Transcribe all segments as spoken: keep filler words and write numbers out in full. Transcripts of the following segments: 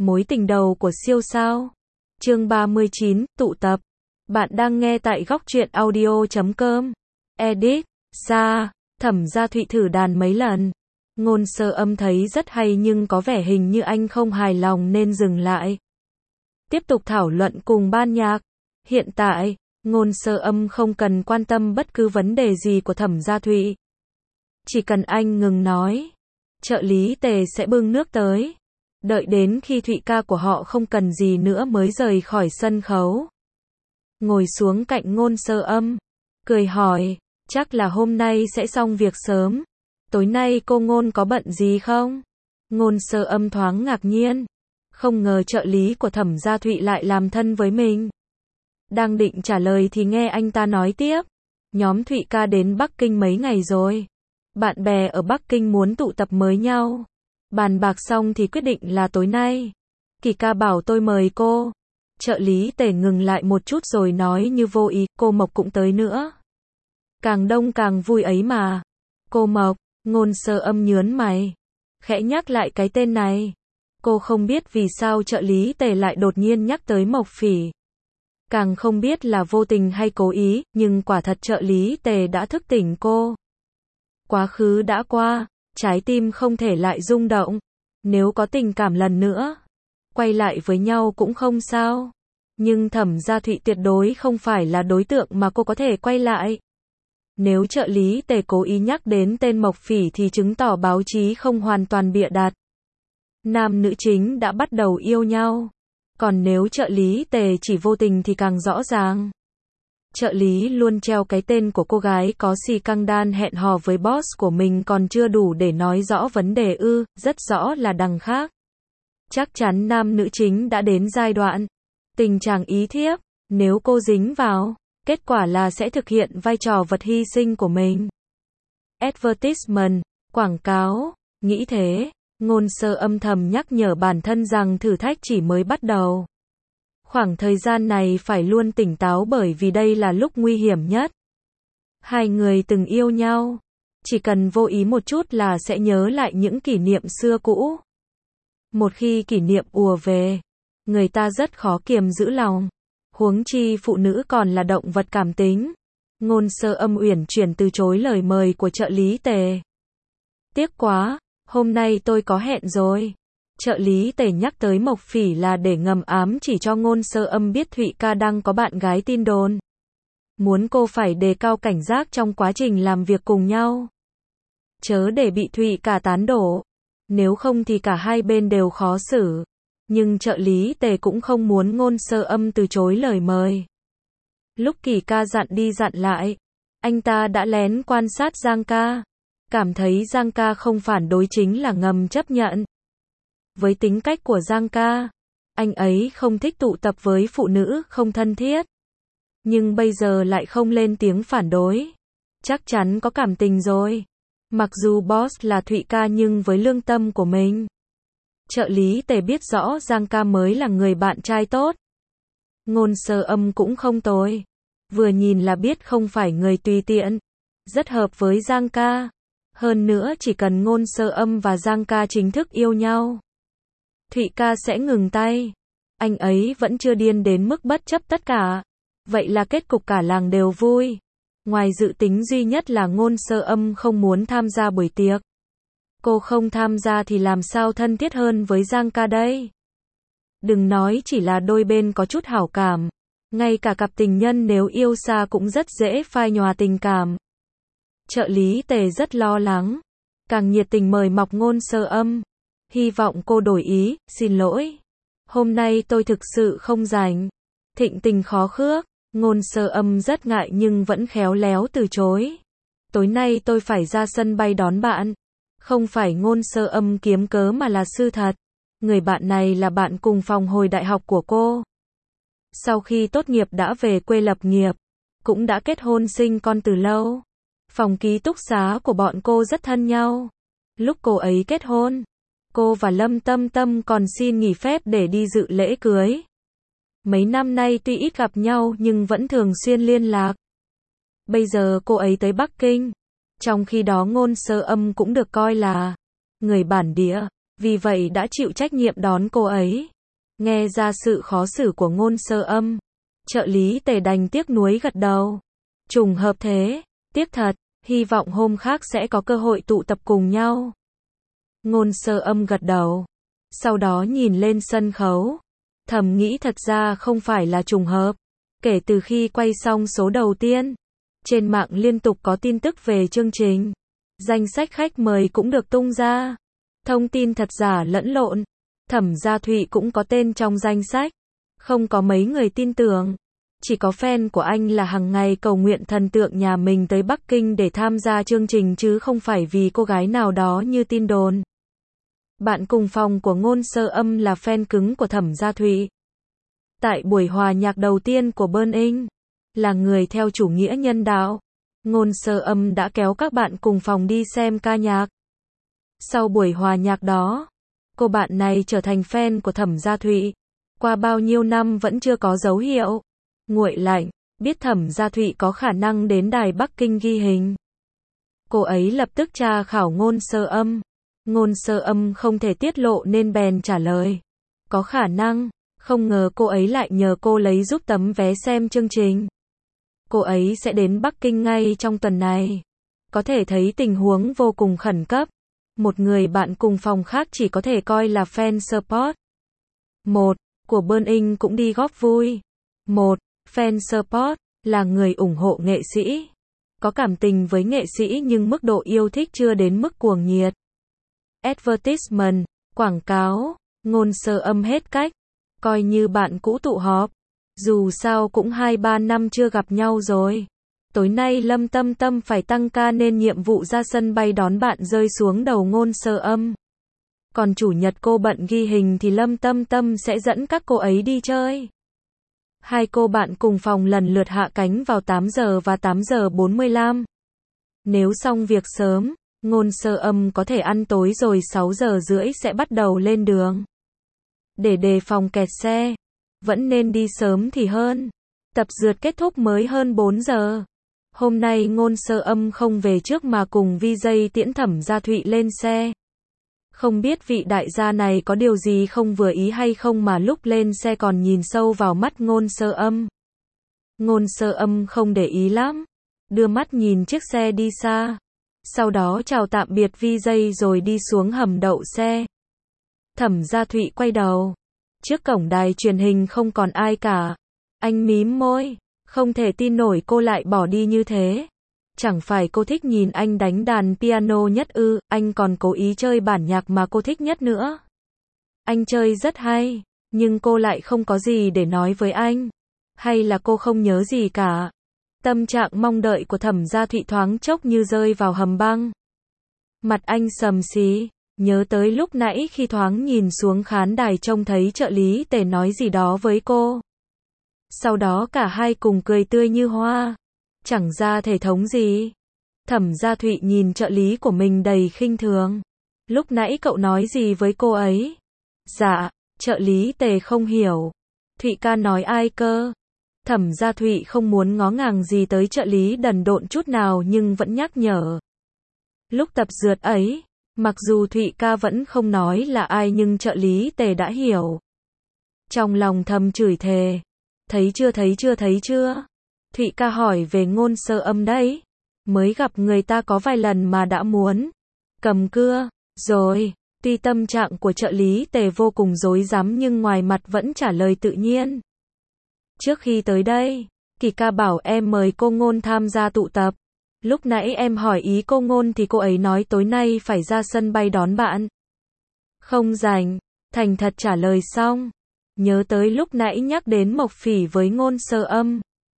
Mối tình đầu của siêu sao. Chương ba mươi chín, tụ tập. Bạn đang nghe tại góc truyện audio chấm com. Edit, Sa, Thẩm Gia Thụy thử đàn mấy lần. Ngôn Sơ Âm thấy rất hay nhưng có vẻ hình như anh không hài lòng nên dừng lại. Tiếp tục thảo luận cùng ban nhạc. Hiện tại, Ngôn Sơ Âm không cần quan tâm bất cứ vấn đề gì của Thẩm Gia Thụy. Chỉ cần anh ngừng nói, trợ lý Tề sẽ bưng nước tới. Đợi đến khi Thụy ca của họ không cần gì nữa mới rời khỏi sân khấu. Ngồi xuống cạnh Ngôn Sơ Âm, cười hỏi, chắc là hôm nay sẽ xong việc sớm. Tối nay cô Ngôn có bận gì không? Ngôn Sơ Âm thoáng ngạc nhiên. Không ngờ trợ lý của Thẩm Gia Thụy lại làm thân với mình. Đang định trả lời thì nghe anh ta nói tiếp. Nhóm Thụy ca đến Bắc Kinh mấy ngày rồi. Bạn bè ở Bắc Kinh muốn tụ tập mới nhau. Bàn bạc xong thì quyết định là tối nay. Kỳ ca bảo tôi mời cô. Trợ lý Tề ngừng lại một chút rồi nói như vô ý, cô Mộc cũng tới nữa. Càng đông càng vui ấy mà. Cô Mộc, Ngôn Sơ Âm nhớn mày. Khẽ nhắc lại cái tên này. Cô không biết vì sao trợ lý Tề lại đột nhiên nhắc tới Mộc Phỉ. Càng không biết là vô tình hay cố ý, nhưng quả thật trợ lý Tề đã thức tỉnh cô. Quá khứ đã qua, trái tim không thể lại rung động. Nếu có tình cảm lần nữa, quay lại với nhau cũng không sao. Nhưng Thẩm Gia Thụy tuyệt đối không phải là đối tượng mà cô có thể quay lại. Nếu trợ lý Tề cố ý nhắc đến tên Mộc Phỉ thì chứng tỏ báo chí không hoàn toàn bịa đặt. Nam nữ chính đã bắt đầu yêu nhau. Còn nếu trợ lý Tề chỉ vô tình thì càng rõ ràng. Trợ lý luôn treo cái tên của cô gái có xì căng đan hẹn hò với boss của mình còn chưa đủ để nói rõ vấn đề ư, rất rõ là đằng khác. Chắc chắn nam nữ chính đã đến giai đoạn tình trạng ý thiếp, nếu cô dính vào, kết quả là sẽ thực hiện vai trò vật hy sinh của mình. Advertisement, quảng cáo, nghĩ thế, Ngôn Sơ Âm thầm nhắc nhở bản thân rằng thử thách chỉ mới bắt đầu. Khoảng thời gian này phải luôn tỉnh táo bởi vì đây là lúc nguy hiểm nhất. Hai người từng yêu nhau, chỉ cần vô ý một chút là sẽ nhớ lại những kỷ niệm xưa cũ. Một khi kỷ niệm ùa về, người ta rất khó kiềm giữ lòng. Huống chi phụ nữ còn là động vật cảm tính. Ngôn Sơ Âm uyển chuyển từ chối lời mời của trợ lý Tề. Tiếc quá, hôm nay tôi có hẹn rồi. Trợ lý Tề nhắc tới Mộc Phỉ là để ngầm ám chỉ cho Ngôn Sơ Âm biết Thụy ca đang có bạn gái tin đồn. Muốn cô phải đề cao cảnh giác trong quá trình làm việc cùng nhau. Chớ để bị Thụy ca tán đổ. Nếu không thì cả hai bên đều khó xử. Nhưng trợ lý Tề cũng không muốn Ngôn Sơ Âm từ chối lời mời. Lúc Kỳ ca dặn đi dặn lại, anh ta đã lén quan sát Giang ca. Cảm thấy Giang ca không phản đối chính là ngầm chấp nhận. Với tính cách của Giang ca, anh ấy không thích tụ tập với phụ nữ không thân thiết. Nhưng bây giờ lại không lên tiếng phản đối. Chắc chắn có cảm tình rồi. Mặc dù boss là Thụy ca nhưng với lương tâm của mình. Trợ lý Tề biết rõ Giang ca mới là người bạn trai tốt. Ngôn Sơ Âm cũng không tồi. Vừa nhìn là biết không phải người tùy tiện. Rất hợp với Giang ca. Hơn nữa chỉ cần Ngôn Sơ Âm và Giang ca chính thức yêu nhau, Thụy ca sẽ ngừng tay. Anh ấy vẫn chưa điên đến mức bất chấp tất cả. Vậy là kết cục cả làng đều vui. Ngoài dự tính duy nhất là Ngôn Sơ Âm không muốn tham gia buổi tiệc. Cô không tham gia thì làm sao thân thiết hơn với Giang ca đây? Đừng nói chỉ là đôi bên có chút hảo cảm. Ngay cả cặp tình nhân nếu yêu xa cũng rất dễ phai nhòa tình cảm. Trợ lý Tề rất lo lắng. Càng nhiệt tình mời mọc Ngôn Sơ Âm. Hy vọng cô đổi ý, xin lỗi. Hôm nay tôi thực sự không rảnh. Thịnh tình khó khước. Ngôn Sơ Âm rất ngại nhưng vẫn khéo léo từ chối. Tối nay tôi phải ra sân bay đón bạn. Không phải Ngôn Sơ Âm kiếm cớ mà là sự thật. Người bạn này là bạn cùng phòng hồi đại học của cô. Sau khi tốt nghiệp đã về quê lập nghiệp. Cũng đã kết hôn sinh con từ lâu. Phòng ký túc xá của bọn cô rất thân nhau. Lúc cô ấy kết hôn, cô và Lâm Tâm Tâm còn xin nghỉ phép để đi dự lễ cưới. Mấy năm nay tuy ít gặp nhau nhưng vẫn thường xuyên liên lạc. Bây giờ cô ấy tới Bắc Kinh. Trong khi đó Ngôn Sơ Âm cũng được coi là người bản địa. vì vậy đã chịu trách nhiệm đón cô ấy. Nghe ra sự khó xử của Ngôn Sơ Âm, trợ lý Tề đành tiếc nuối gật đầu. Trùng hợp thế, tiếc thật, hy vọng hôm khác sẽ có cơ hội tụ tập cùng nhau. Ngôn Sơ Âm gật đầu, sau đó nhìn lên sân khấu, thầm nghĩ thật ra không phải là trùng hợp. Kể từ khi quay xong số đầu tiên, trên mạng liên tục có tin tức về chương trình. Danh sách khách mời cũng được tung ra. Thông tin thật giả lẫn lộn. Thẩm Gia Thụy cũng có tên trong danh sách. Không có mấy người tin tưởng. Chỉ có fan của anh là hàng ngày cầu nguyện thần tượng nhà mình tới Bắc Kinh để tham gia chương trình chứ không phải vì cô gái nào đó như tin đồn. Bạn cùng phòng của Ngôn Sơ Âm là fan cứng của Thẩm Gia Thụy. Tại buổi hòa nhạc đầu tiên của Burning, là người theo chủ nghĩa nhân đạo, Ngôn Sơ Âm đã kéo các bạn cùng phòng đi xem ca nhạc. Sau buổi hòa nhạc đó, cô bạn này trở thành fan của Thẩm Gia Thụy. Qua bao nhiêu năm vẫn chưa có dấu hiệu nguội lạnh, biết Thẩm Gia Thụy có khả năng đến đài Bắc Kinh ghi hình. Cô ấy lập tức tra khảo Ngôn Sơ Âm. Ngôn Sơ Âm không thể tiết lộ nên bèn trả lời. Có khả năng, không ngờ cô ấy lại nhờ cô lấy giúp tấm vé xem chương trình. Cô ấy sẽ đến Bắc Kinh ngay trong tuần này. Có thể thấy tình huống vô cùng khẩn cấp. Một người bạn cùng phòng khác chỉ có thể coi là fan support. Một, của Burning cũng đi góp vui. Một, fan support, là người ủng hộ nghệ sĩ. Có cảm tình với nghệ sĩ nhưng mức độ yêu thích chưa đến mức cuồng nhiệt. Advertisement, quảng cáo, Ngôn Sơ Âm hết cách. Coi như bạn cũ tụ họp. Dù sao cũng hai ba năm chưa gặp nhau rồi. Tối nay Lâm Tâm Tâm phải tăng ca nên nhiệm vụ ra sân bay đón bạn rơi xuống đầu Ngôn Sơ Âm. Còn chủ nhật cô bận ghi hình thì Lâm Tâm Tâm sẽ dẫn các cô ấy đi chơi. Hai cô bạn cùng phòng lần lượt hạ cánh vào tám giờ và tám giờ bốn mươi lăm. Nếu xong việc sớm, Ngôn Sơ Âm có thể ăn tối rồi sáu giờ rưỡi sẽ bắt đầu lên đường. Để đề phòng kẹt xe, vẫn nên đi sớm thì hơn. Tập dượt kết thúc mới hơn bốn giờ. Hôm nay Ngôn Sơ Âm không về trước mà cùng vi gi tiễn Thẩm Gia Thụy lên xe. Không biết vị đại gia này có điều gì không vừa ý hay không mà lúc lên xe còn nhìn sâu vào mắt Ngôn Sơ Âm. Ngôn Sơ Âm không để ý lắm, đưa mắt nhìn chiếc xe đi xa. Sau đó chào tạm biệt vi gi rồi đi xuống hầm đậu xe. Thẩm Gia Thụy quay đầu. Trước cổng đài truyền hình không còn ai cả. Anh mím môi, không thể tin nổi cô lại bỏ đi như thế. Chẳng phải cô thích nhìn anh đánh đàn piano nhất ư, anh còn cố ý chơi bản nhạc mà cô thích nhất nữa. Anh chơi rất hay, nhưng cô lại không có gì để nói với anh. Hay là cô không nhớ gì cả. Tâm trạng mong đợi của Thẩm Gia Thụy thoáng chốc như rơi vào hầm băng. Mặt anh sầm xí, nhớ tới lúc nãy khi thoáng nhìn xuống khán đài trông thấy trợ lý Tề nói gì đó với cô. Sau đó cả hai cùng cười tươi như hoa. Chẳng ra thể thống gì. Thẩm Gia Thụy nhìn trợ lý của mình đầy khinh thường. Lúc nãy cậu nói gì với cô ấy? Dạ, trợ lý Tề không hiểu. Thụy ca nói ai cơ? Thẩm Gia Thụy không muốn ngó ngàng gì tới trợ lý đần độn chút nào nhưng vẫn nhắc nhở. Lúc tập dượt ấy, mặc dù Thụy ca vẫn không nói là ai nhưng trợ lý Tề đã hiểu. Trong lòng thầm chửi thề. Thấy chưa thấy chưa thấy chưa? Thụy ca hỏi về Ngôn Sơ Âm đấy. Mới gặp người ta có vài lần mà đã muốn cầm cưa, rồi. Tuy tâm trạng của trợ lý Tề vô cùng rối rắm nhưng ngoài mặt vẫn trả lời tự nhiên. Trước khi tới đây, Kỳ ca bảo em mời cô Ngôn tham gia tụ tập. Lúc nãy em hỏi ý cô Ngôn thì cô ấy nói tối nay phải ra sân bay đón bạn. Không rảnh, thành thật trả lời xong. Nhớ tới lúc nãy nhắc đến Mộc Phỉ với Ngôn Sơ Âm.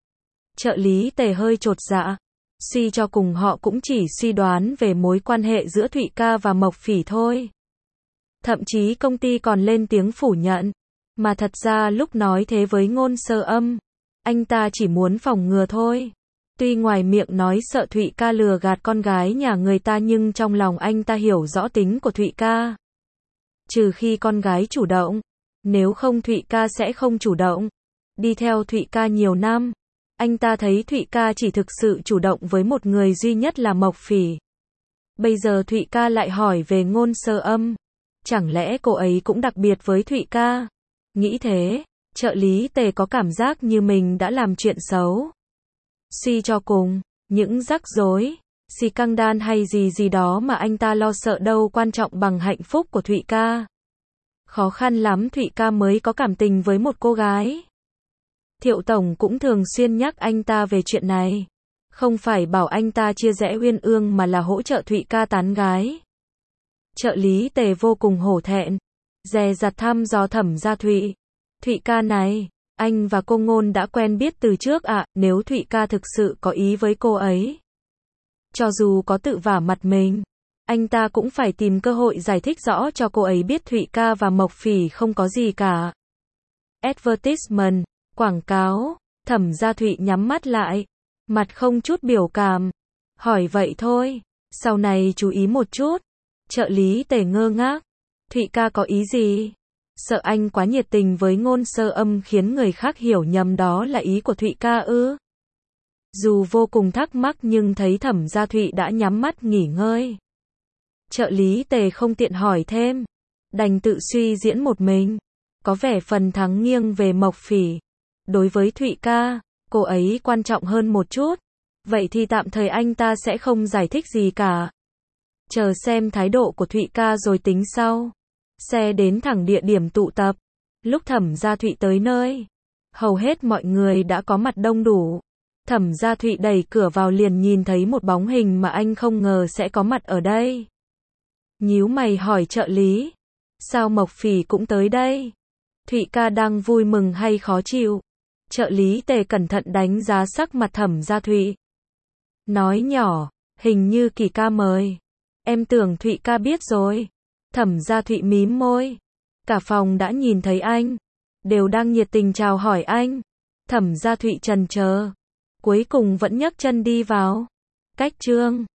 Trợ lý Tề hơi chột dạ. Suy cho cùng họ cũng chỉ suy đoán về mối quan hệ giữa Thụy ca và Mộc Phỉ thôi. Thậm chí công ty còn lên tiếng phủ nhận. Mà thật ra lúc nói thế với Ngôn Sơ Âm, anh ta chỉ muốn phòng ngừa thôi. Tuy ngoài miệng nói sợ Thụy ca lừa gạt con gái nhà người ta nhưng trong lòng anh ta hiểu rõ tính của Thụy ca. Trừ khi con gái chủ động, nếu không Thụy ca sẽ không chủ động. Đi theo Thụy ca nhiều năm, anh ta thấy Thụy ca chỉ thực sự chủ động với một người duy nhất là Mộc Phỉ. Bây giờ Thụy ca lại hỏi về Ngôn Sơ Âm. Chẳng lẽ cô ấy cũng đặc biệt với Thụy ca? Nghĩ thế, trợ lý Tề có cảm giác như mình đã làm chuyện xấu. Suy cho cùng, những rắc rối, scandal hay gì gì đó mà anh ta lo sợ đâu quan trọng bằng hạnh phúc của Thụy ca. Khó khăn lắm Thụy ca mới có cảm tình với một cô gái. Thiệu Tổng cũng thường xuyên nhắc anh ta về chuyện này. Không phải bảo anh ta chia rẽ Uyên Ương mà là hỗ trợ Thụy ca tán gái. Trợ lý Tề vô cùng hổ thẹn, dè dặt thăm dò Thẩm Gia Thụy. Thụy ca này, anh và cô Ngôn đã quen biết từ trước ạ, à, nếu Thụy ca thực sự có ý với cô ấy. Cho dù có tự vả mặt mình, anh ta cũng phải tìm cơ hội giải thích rõ cho cô ấy biết Thụy ca và Mộc Phỉ không có gì cả. Advertisement, quảng cáo, Thẩm Gia Thụy nhắm mắt lại, mặt không chút biểu cảm. Hỏi vậy thôi, sau này chú ý một chút. Trợ lý Tề ngơ ngác. Thụy ca có ý gì? Sợ anh quá nhiệt tình với Ngôn Sơ Âm khiến người khác hiểu nhầm đó là ý của Thụy ca ư? Dù vô cùng thắc mắc nhưng thấy Thẩm Gia Thụy đã nhắm mắt nghỉ ngơi. Trợ lý Tề không tiện hỏi thêm, đành tự suy diễn một mình. Có vẻ phần thắng nghiêng về Mộc Phỉ. Đối với Thụy ca, cô ấy quan trọng hơn một chút. Vậy thì tạm thời anh ta sẽ không giải thích gì cả. Chờ xem thái độ của Thụy ca rồi tính sau. Xe đến thẳng địa điểm tụ tập. Lúc Thẩm Gia Thụy tới nơi, hầu hết mọi người đã có mặt đông đủ. Thẩm Gia Thụy đẩy cửa vào liền nhìn thấy một bóng hình mà anh không ngờ sẽ có mặt ở đây. Nhíu mày hỏi trợ lý, sao Mộc Phỉ cũng tới đây? Thụy ca đang vui mừng hay khó chịu? Trợ lý Tề cẩn thận đánh giá sắc mặt Thẩm Gia Thụy. Nói nhỏ, hình như Kỳ ca mời. Em tưởng Thụy ca biết rồi. Thẩm Gia Thụy mím môi. Cả phòng đã nhìn thấy anh, đều đang nhiệt tình chào hỏi anh. Thẩm Gia Thụy chần chờ, cuối cùng vẫn nhấc chân đi vào. Cách trương.